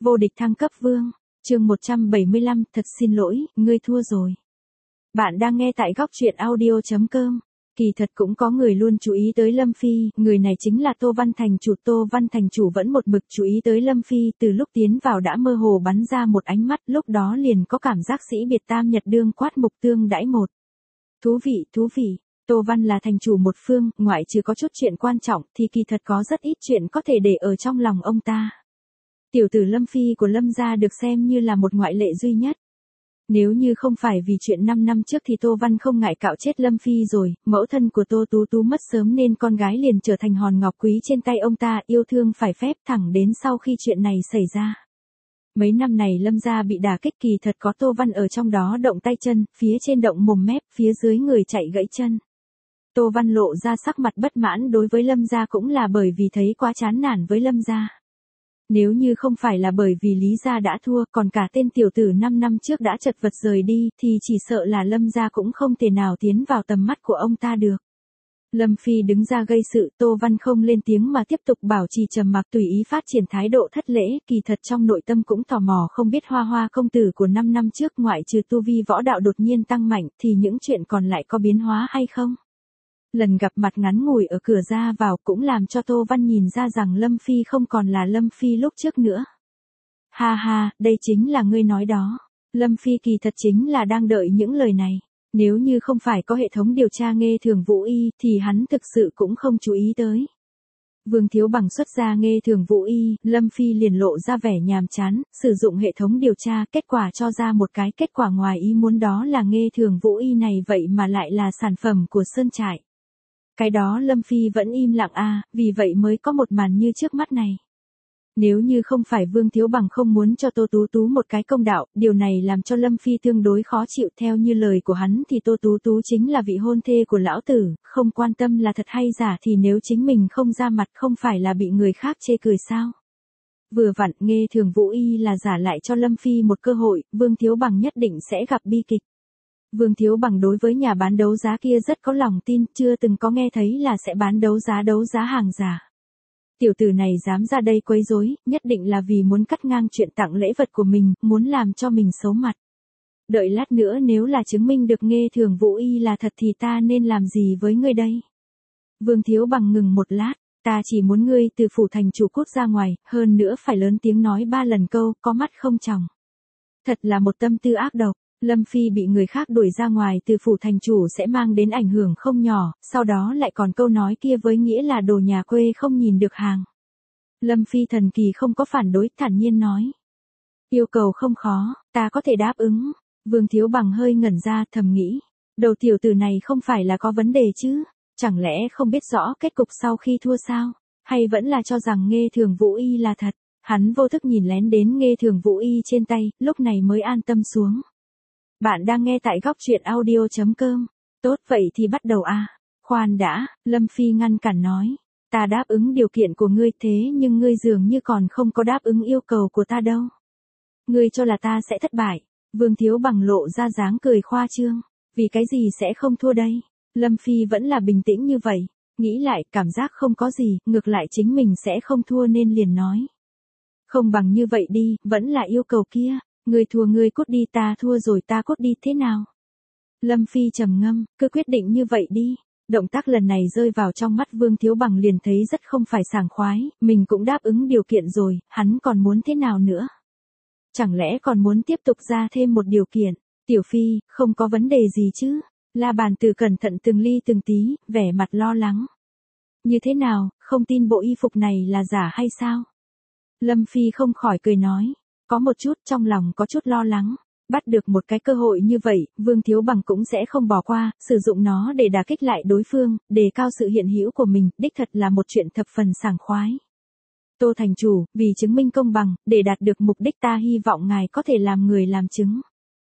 Vô địch thăng cấp vương, chương 175, thật xin lỗi, ngươi thua rồi. Bạn đang nghe tại góc truyện audio.com. Kỳ thật cũng có người luôn chú ý tới Lâm Phi, người này chính là Tô Văn Thành Chủ. Tô Văn Thành Chủ vẫn một mực chú ý tới Lâm Phi, từ lúc tiến vào đã mơ hồ bắn ra một ánh mắt, lúc đó liền có cảm giác sĩ biệt tam nhật đương quát mục tương đãi một. Thú vị, Tô Văn là thành chủ một phương, ngoại trừ có chút chuyện quan trọng thì kỳ thật có rất ít chuyện có thể để ở trong lòng ông ta. Tiểu tử Lâm Phi của Lâm gia được xem như là một ngoại lệ duy nhất. Nếu như không phải vì chuyện 5 năm trước thì Tô Văn không ngại cạo chết Lâm Phi rồi, mẫu thân của Tô Tú Tú mất sớm nên con gái liền trở thành hòn ngọc quý trên tay ông ta, yêu thương phải phép thẳng đến sau khi chuyện này xảy ra. Mấy năm này Lâm gia bị đả kích, kỳ thật có Tô Văn ở trong đó động tay chân, phía trên động mồm mép, phía dưới người chạy gãy chân. Tô Văn lộ ra sắc mặt bất mãn đối với Lâm gia cũng là bởi vì thấy quá chán nản với Lâm gia. Nếu như không phải là bởi vì Lý gia đã thua, còn cả tên tiểu tử 5 năm trước đã chật vật rời đi, thì chỉ sợ là Lâm gia cũng không thể nào tiến vào tầm mắt của ông ta được. Lâm Phi đứng ra gây sự, Tô Văn không lên tiếng mà tiếp tục bảo trì trầm mặc, tùy ý phát triển thái độ thất lễ, kỳ thật trong nội tâm cũng tò mò không biết Hoa Hoa công tử của 5 năm trước ngoại trừ tu vi võ đạo đột nhiên tăng mạnh thì những chuyện còn lại có biến hóa hay không? Lần gặp mặt ngắn ngủi ở cửa ra vào cũng làm cho Tô Văn nhìn ra rằng Lâm Phi không còn là Lâm Phi lúc trước nữa. Ha ha, đây chính là ngươi nói đó. Lâm Phi kỳ thật chính là đang đợi những lời này. Nếu như không phải có hệ thống điều tra Nghê Thường Vũ Y thì hắn thực sự cũng không chú ý tới. Vương Thiếu Bằng xuất ra Nghê Thường Vũ Y, Lâm Phi liền lộ ra vẻ nhàm chán, sử dụng hệ thống điều tra, kết quả cho ra một cái kết quả ngoài ý muốn, đó là Nghê Thường Vũ Y này vậy mà lại là sản phẩm của Sơn Trại. Cái đó Lâm Phi vẫn im lặng vì vậy mới có một màn như trước mắt này. Nếu như không phải Vương Thiếu Bằng không muốn cho Tô Tú Tú một cái công đạo, điều này làm cho Lâm Phi tương đối khó chịu. Theo như lời của hắn thì Tô Tú Tú chính là vị hôn thê của lão tử, không quan tâm là thật hay giả thì nếu chính mình không ra mặt không phải là bị người khác chê cười sao. Vừa vặn Nghê Thường Vũ Y là giả lại cho Lâm Phi một cơ hội, Vương Thiếu Bằng nhất định sẽ gặp bi kịch. Vương Thiếu Bằng đối với nhà bán đấu giá kia rất có lòng tin, chưa từng có nghe thấy là sẽ bán đấu giá hàng giả. Tiểu tử này dám ra đây quấy rối, nhất định là vì muốn cắt ngang chuyện tặng lễ vật của mình, muốn làm cho mình xấu mặt. Đợi lát nữa nếu là chứng minh được Nghê Thường Vũ Y là thật thì ta nên làm gì với ngươi đây? Vương Thiếu Bằng ngừng một lát, ta chỉ muốn ngươi từ phủ thành chủ cút ra ngoài, hơn nữa phải lớn tiếng nói 3 lần câu, có mắt không tròng. Thật là một tâm tư ác độc. Lâm Phi bị người khác đuổi ra ngoài từ phủ thành chủ sẽ mang đến ảnh hưởng không nhỏ, sau đó lại còn câu nói kia với nghĩa là đồ nhà quê không nhìn được hàng. Lâm Phi thần kỳ không có phản đối, thản nhiên nói. Yêu cầu không khó, ta có thể đáp ứng. Vương Thiếu Bằng hơi ngẩn ra, thầm nghĩ. Đầu tiểu tử này không phải là có vấn đề chứ, chẳng lẽ không biết rõ kết cục sau khi thua sao, hay vẫn là cho rằng Nghê Thường Vũ Y là thật. Hắn vô thức nhìn lén đến Nghê Thường Vũ Y trên tay, lúc này mới an tâm xuống. Bạn đang nghe tại góc truyện audio.com. Tốt vậy thì bắt đầu Khoan đã, Lâm Phi ngăn cản nói. Ta đáp ứng điều kiện của ngươi thế nhưng ngươi dường như còn không có đáp ứng yêu cầu của ta đâu. Ngươi cho là ta sẽ thất bại. Vương Thiếu Bằng lộ ra dáng cười khoa trương. Vì cái gì sẽ không thua đây? Lâm Phi vẫn là bình tĩnh như vậy. Nghĩ lại cảm giác không có gì, ngược lại chính mình sẽ không thua nên liền nói. Không bằng như vậy đi, vẫn là yêu cầu kia. Ngươi thua ngươi cút đi, ta thua rồi ta cút đi, thế nào? Lâm Phi trầm ngâm, cứ quyết định như vậy đi. Động tác lần này rơi vào trong mắt Vương Thiếu Bằng liền thấy rất không phải sảng khoái, mình cũng đáp ứng điều kiện rồi, hắn còn muốn thế nào nữa? Chẳng lẽ còn muốn tiếp tục ra thêm một điều kiện? Tiểu Phi, không có vấn đề gì chứ? La Bàn Tử cẩn thận từng ly từng tí, vẻ mặt lo lắng. Như thế nào, không tin bộ y phục này là giả hay sao? Lâm Phi không khỏi cười nói. Có một chút, trong lòng có chút lo lắng. Bắt được một cái cơ hội như vậy, Vương Thiếu Bằng cũng sẽ không bỏ qua, sử dụng nó để đả kích lại đối phương, đề cao sự hiện hữu của mình, đích thật là một chuyện thập phần sảng khoái. Tô thành chủ, vì chứng minh công bằng, để đạt được mục đích ta hy vọng ngài có thể làm người làm chứng.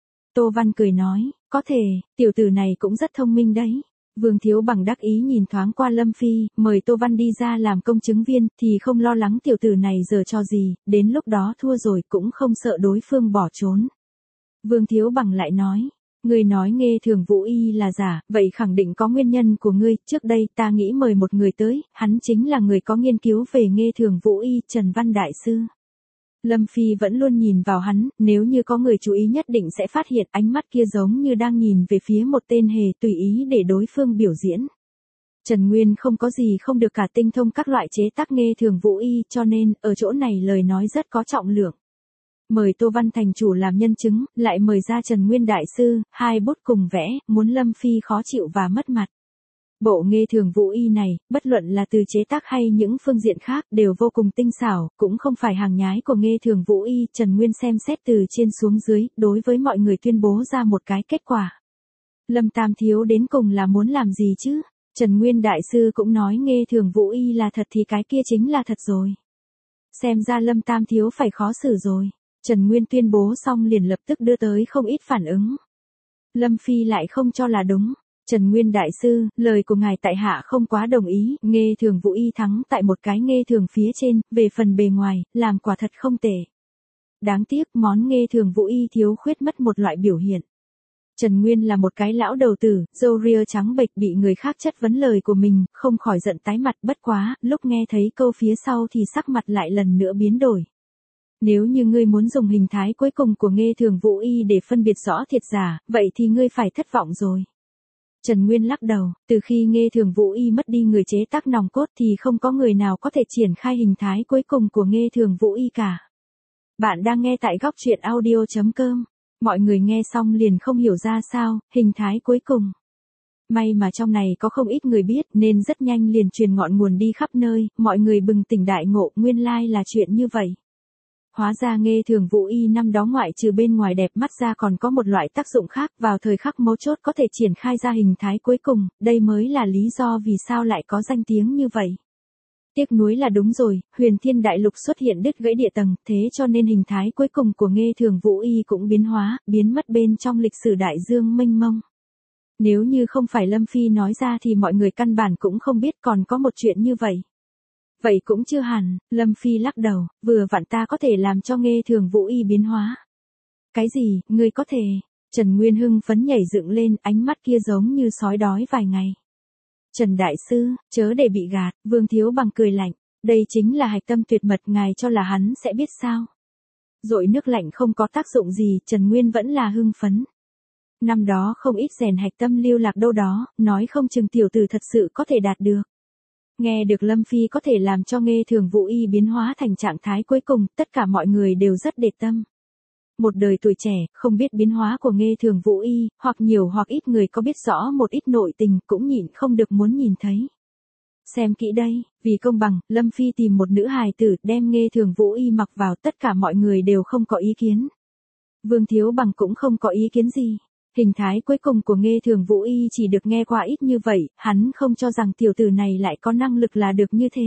Tô Văn cười nói, có thể, tiểu tử này cũng rất thông minh đấy. Vương Thiếu Bằng đắc ý nhìn thoáng qua Lâm Phi, mời Tô Văn đi ra làm công chứng viên, thì không lo lắng tiểu tử này giở trò gì, đến lúc đó thua rồi cũng không sợ đối phương bỏ trốn. Vương Thiếu Bằng lại nói, ngươi nói Nghê Thường Vũ Y là giả, vậy khẳng định có nguyên nhân của ngươi, trước đây ta nghĩ mời một người tới, hắn chính là người có nghiên cứu về Nghê Thường Vũ Y, Trần Văn Đại Sư. Lâm Phi vẫn luôn nhìn vào hắn, nếu như có người chú ý nhất định sẽ phát hiện ánh mắt kia giống như đang nhìn về phía một tên hề tùy ý để đối phương biểu diễn. Trần Nguyên không có gì không được cả, tinh thông các loại chế tác nghê thường vũ y, cho nên, ở chỗ này lời nói rất có trọng lượng. Mời Tô Văn thành chủ làm nhân chứng, lại mời ra Trần Nguyên đại sư, hai bút cùng vẽ, muốn Lâm Phi khó chịu và mất mặt. Bộ nghê thường vũ y này, bất luận là từ chế tác hay những phương diện khác, đều vô cùng tinh xảo, cũng không phải hàng nhái của nghê thường vũ y. Trần Nguyên xem xét từ trên xuống dưới, đối với mọi người tuyên bố ra một cái kết quả. Lâm Tam thiếu đến cùng là muốn làm gì chứ? Trần Nguyên đại sư cũng nói nghê thường vũ y là thật thì cái kia chính là thật rồi. Xem ra Lâm Tam thiếu phải khó xử rồi. Trần Nguyên tuyên bố xong liền lập tức đưa tới không ít phản ứng. Lâm Phi lại không cho là đúng. Trần Nguyên đại sư, lời của ngài tại hạ không quá đồng ý, nghê thường vũ y thắng tại một cái nghê thường phía trên, về phần bề ngoài, làm quả thật không tệ. Đáng tiếc món nghê thường vũ y thiếu khuyết mất một loại biểu hiện. Trần Nguyên là một cái lão đầu tử, râu ria trắng bệch, bị người khác chất vấn lời của mình, không khỏi giận tái mặt, bất quá, lúc nghe thấy câu phía sau thì sắc mặt lại lần nữa biến đổi. Nếu như ngươi muốn dùng hình thái cuối cùng của nghê thường vũ y để phân biệt rõ thiệt giả, vậy thì ngươi phải thất vọng rồi. Trần Nguyên lắc đầu, từ khi nghê thường vũ y mất đi người chế tác nòng cốt thì không có người nào có thể triển khai hình thái cuối cùng của nghê thường vũ y cả. Bạn đang nghe tại góc truyện audio.com. Mọi người nghe xong liền không hiểu ra sao, hình thái cuối cùng. May mà trong này có không ít người biết nên rất nhanh liền truyền ngọn nguồn đi khắp nơi, mọi người bừng tỉnh đại ngộ, nguyên lai là chuyện như vậy. Hóa ra nghê thường vũ y năm đó ngoại trừ bên ngoài đẹp mắt ra còn có một loại tác dụng khác, vào thời khắc mấu chốt có thể triển khai ra hình thái cuối cùng, đây mới là lý do vì sao lại có danh tiếng như vậy. Tiếc nuối là đúng rồi, Huyền Thiên Đại Lục xuất hiện đứt gãy địa tầng, thế cho nên hình thái cuối cùng của nghê thường vũ y cũng biến hóa, biến mất bên trong lịch sử đại dương mênh mông. Nếu như không phải Lâm Phi nói ra thì mọi người căn bản cũng không biết còn có một chuyện như vậy. Vậy cũng chưa hẳn, Lâm Phi lắc đầu, vừa vặn ta có thể làm cho nghê thường vũ y biến hóa. Cái gì, ngươi có thể? Trần Nguyên hưng phấn nhảy dựng lên, ánh mắt kia giống như sói đói vài ngày. Trần Đại Sư, chớ để bị gạt, Vương Thiếu Bằng cười lạnh, đây chính là hạch tâm tuyệt mật, ngài cho là hắn sẽ biết sao? Dội nước lạnh không có tác dụng gì, Trần Nguyên vẫn là hưng phấn. Năm đó không ít rèn hạch tâm lưu lạc đâu đó, nói không chừng tiểu tử thật sự có thể đạt được. Nghe được Lâm Phi có thể làm cho nghê thường vũ y biến hóa thành trạng thái cuối cùng, tất cả mọi người đều rất để tâm. Một đời tuổi trẻ, không biết biến hóa của nghê thường vũ y, hoặc nhiều hoặc ít người có biết rõ một ít nội tình cũng nhịn không được muốn nhìn thấy. Xem kỹ đây, vì công bằng, Lâm Phi tìm một nữ hài tử đem nghê thường vũ y mặc vào, tất cả mọi người đều không có ý kiến. Vương Thiếu Bằng cũng không có ý kiến gì. Hình thái cuối cùng của nghê thường vũ y chỉ được nghe qua ít như vậy, hắn không cho rằng tiểu tử này lại có năng lực là được như thế.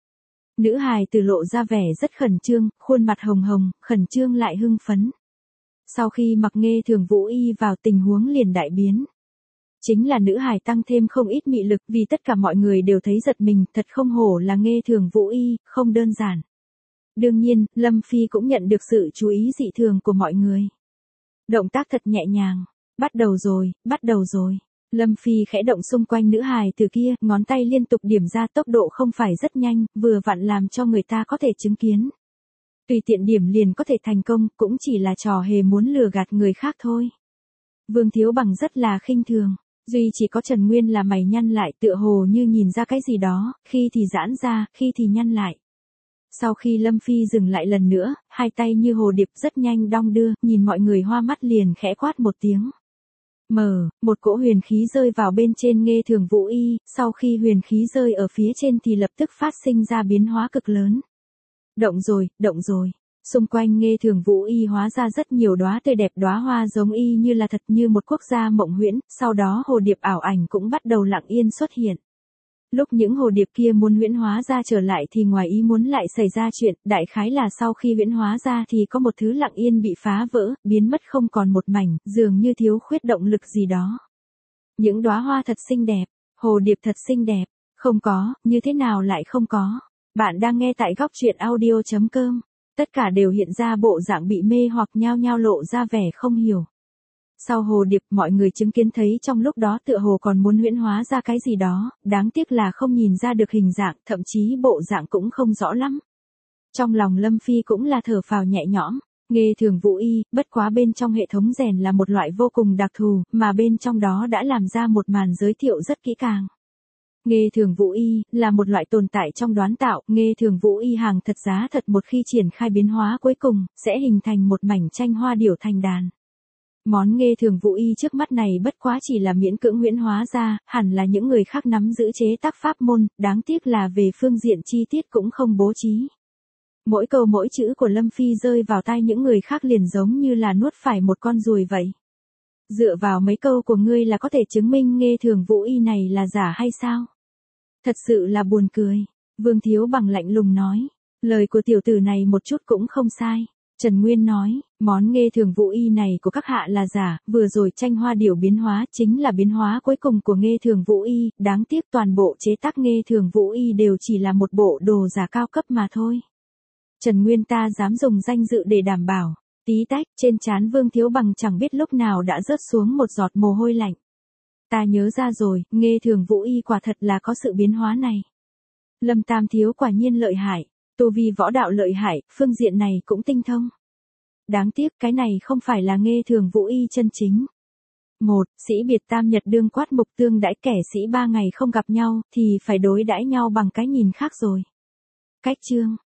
Nữ hài tử lộ ra vẻ rất khẩn trương, khuôn mặt hồng hồng, khẩn trương lại hưng phấn. Sau khi mặc nghê thường vũ y vào, tình huống liền đại biến. Chính là nữ hài tăng thêm không ít mị lực, vì tất cả mọi người đều thấy giật mình, thật không hổ là nghê thường vũ y, không đơn giản. Đương nhiên, Lâm Phi cũng nhận được sự chú ý dị thường của mọi người. Động tác thật nhẹ nhàng. Bắt đầu rồi, bắt đầu rồi. Lâm Phi khẽ động xung quanh nữ hài từ kia, ngón tay liên tục điểm ra, tốc độ không phải rất nhanh, vừa vặn làm cho người ta có thể chứng kiến. Tùy tiện điểm liền có thể thành công, cũng chỉ là trò hề muốn lừa gạt người khác thôi. Vương Thiếu Bằng rất là khinh thường, duy chỉ có Trần Nguyên là mày nhăn lại, tựa hồ như nhìn ra cái gì đó, khi thì giãn ra, khi thì nhăn lại. Sau khi Lâm Phi dừng lại lần nữa, hai tay như hồ điệp rất nhanh đong đưa, nhìn mọi người hoa mắt liền khẽ quát một tiếng. Một cỗ huyền khí rơi vào bên trên nghê thường vũ y, sau khi huyền khí rơi ở phía trên thì lập tức phát sinh ra biến hóa cực lớn. Động rồi. Xung quanh nghê thường vũ y hóa ra rất nhiều đóa tươi đẹp, đóa hoa giống y như là thật, như một quốc gia mộng huyễn, sau đó hồ điệp ảo ảnh cũng bắt đầu lặng yên xuất hiện. Lúc những hồ điệp kia muốn huyễn hóa ra trở lại thì ngoài ý muốn lại xảy ra chuyện, đại khái là sau khi huyễn hóa ra thì có một thứ lặng yên bị phá vỡ, biến mất không còn một mảnh, dường như thiếu khuyết động lực gì đó. Những đóa hoa thật xinh đẹp, hồ điệp thật xinh đẹp, không có, như thế nào lại không có. Bạn đang nghe tại góc truyện audio.com, tất cả đều hiện ra bộ dạng bị mê hoặc, nhao nhao lộ ra vẻ không hiểu. Sau hồ điệp, mọi người chứng kiến thấy trong lúc đó tựa hồ còn muốn huyễn hóa ra cái gì đó, đáng tiếc là không nhìn ra được hình dạng, thậm chí bộ dạng cũng không rõ lắm. Trong lòng Lâm Phi cũng là thở phào nhẹ nhõm. Nghê thường vũ y, bất quá bên trong hệ thống rèn là một loại vô cùng đặc thù, mà bên trong đó đã làm ra một màn giới thiệu rất kỹ càng. Nghê thường vũ y, là một loại tồn tại trong đoán tạo, nghê thường vũ y hàng thật giá thật một khi triển khai biến hóa cuối cùng, sẽ hình thành một mảnh tranh hoa điểu thành đàn. Món nghê thường vũ y trước mắt này bất quá chỉ là miễn cưỡng huyễn hóa ra, hẳn là những người khác nắm giữ chế tác pháp môn, đáng tiếc là về phương diện chi tiết cũng không bố trí. Mỗi câu mỗi chữ của Lâm Phi rơi vào tai những người khác liền giống như là nuốt phải một con ruồi vậy. Dựa vào mấy câu của ngươi là có thể chứng minh nghê thường vũ y này là giả hay sao? Thật sự là buồn cười. Vương Thiếu Bằng lạnh lùng nói. Lời của tiểu tử này một chút cũng không sai. Trần Nguyên nói, món nghê thường vũ y này của các hạ là giả, vừa rồi tranh hoa điểu biến hóa chính là biến hóa cuối cùng của nghê thường vũ y, đáng tiếc toàn bộ chế tác nghê thường vũ y đều chỉ là một bộ đồ giả cao cấp mà thôi. Trần Nguyên ta dám dùng danh dự để đảm bảo. Tí tách, trên trán Vương Thiếu Bằng chẳng biết lúc nào đã rớt xuống một giọt mồ hôi lạnh. Ta nhớ ra rồi, nghê thường vũ y quả thật là có sự biến hóa này. Lâm Tam Thiếu quả nhiên lợi hại, tu vi võ đạo lợi hại, phương diện này cũng tinh thông. Đáng tiếc cái này không phải là nghê thường vũ y chân chính. Một, sĩ biệt tam nhật đương quát mục tương đãi, kẻ sĩ 3 ngày không gặp nhau, thì phải đối đãi nhau bằng cái nhìn khác rồi. Cách chương